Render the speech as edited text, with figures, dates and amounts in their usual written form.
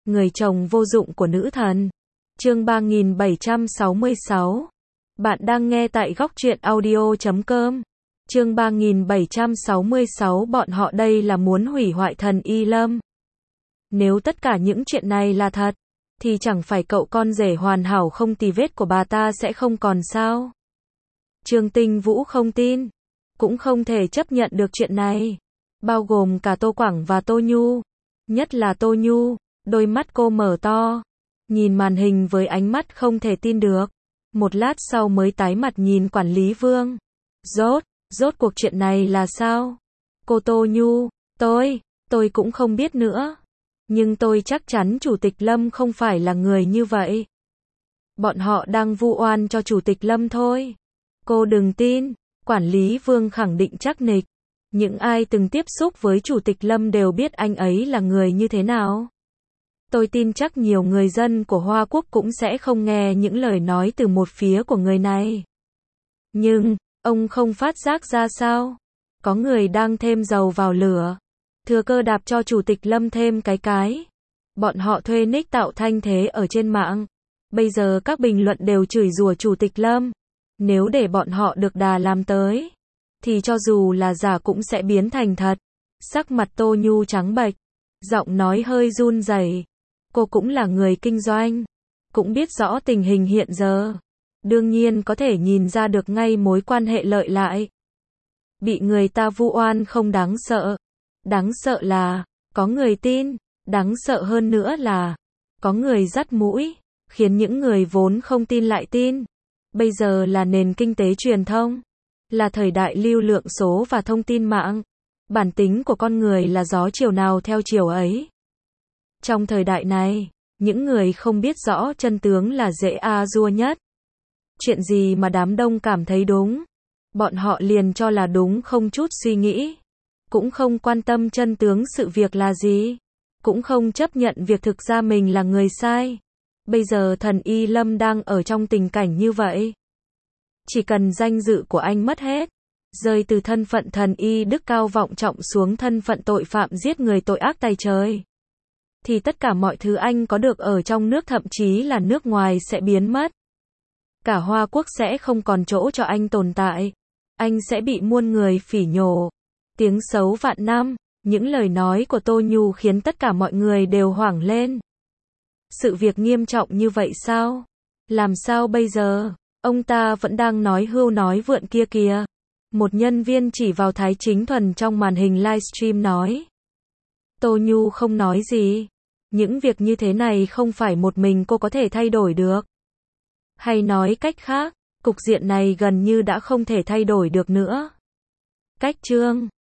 Người chồng vô dụng của nữ thần. Chương 3766. Bạn đang nghe tại góc truyện audio.com. Chương 3766. Bọn họ đây là muốn hủy hoại thần Y Lâm. Nếu tất cả những chuyện này là thật, thì chẳng phải cậu con rể hoàn hảo không tì vết của bà ta sẽ không còn sao? Trương Tinh Vũ không tin, cũng không thể chấp nhận được chuyện này, bao gồm cả Tô Quảng và Tô Nhu. Nhất là Tô Nhu, đôi mắt cô mở to, nhìn màn hình với ánh mắt không thể tin được. Một lát sau mới tái mặt nhìn quản lý Vương. Rốt cuộc chuyện này là sao? Cô Tô Nhu, tôi cũng không biết nữa. Nhưng tôi chắc chắn Chủ tịch Lâm không phải là người như vậy. Bọn họ đang vu oan cho Chủ tịch Lâm thôi. Cô đừng tin, quản lý Vương khẳng định chắc nịch. Những ai từng tiếp xúc với Chủ tịch Lâm đều biết anh ấy là người như thế nào. Tôi tin chắc nhiều người dân của Hoa Quốc cũng sẽ không nghe những lời nói từ một phía của người này. Nhưng, ông không phát giác ra sao? Có người đang thêm dầu vào lửa. Thừa cơ đạp cho Chủ tịch Lâm thêm cái. Bọn họ thuê nick tạo thanh thế ở trên mạng. Bây giờ các bình luận đều chửi rủa Chủ tịch Lâm. Nếu để bọn họ được đà làm tới, thì cho dù là giả cũng sẽ biến thành thật. Sắc mặt Tô Nhu trắng bệch, giọng nói hơi run rẩy. Cô cũng là người kinh doanh, cũng biết rõ tình hình hiện giờ. Đương nhiên có thể nhìn ra được ngay mối quan hệ lợi lại. Bị người ta vu oan không đáng sợ. Đáng sợ là, có người tin. Đáng sợ hơn nữa là, có người dắt mũi, khiến những người vốn không tin lại tin. Bây giờ là nền kinh tế truyền thông, là thời đại lưu lượng số và thông tin mạng. Bản tính của con người là gió chiều nào theo chiều ấy. Trong thời đại này, những người không biết rõ chân tướng là dễ dua nhất. Chuyện gì mà đám đông cảm thấy đúng, bọn họ liền cho là đúng không chút suy nghĩ. Cũng không quan tâm chân tướng sự việc là gì. Cũng không chấp nhận việc thực ra mình là người sai. Bây giờ thần Y Lâm đang ở trong tình cảnh như vậy. Chỉ cần danh dự của anh mất hết, rơi từ thân phận thần y đức cao vọng trọng xuống thân phận tội phạm giết người tội ác tày trời, thì tất cả mọi thứ anh có được ở trong nước thậm chí là nước ngoài sẽ biến mất. Cả Hoa Quốc sẽ không còn chỗ cho anh tồn tại. Anh sẽ bị muôn người phỉ nhổ. Tiếng xấu vạn năm. Những lời nói của Tô Nhu khiến tất cả mọi người đều hoảng lên. Sự việc nghiêm trọng như vậy sao? Làm sao bây giờ? Ông ta vẫn đang nói hưu nói vượn kia kìa. Một nhân viên chỉ vào Thái Chính Thuần trong màn hình livestream nói. Tô Nhu không nói gì. Những việc như thế này không phải một mình cô có thể thay đổi được. Hay nói cách khác, cục diện này gần như đã không thể thay đổi được nữa. Cách chương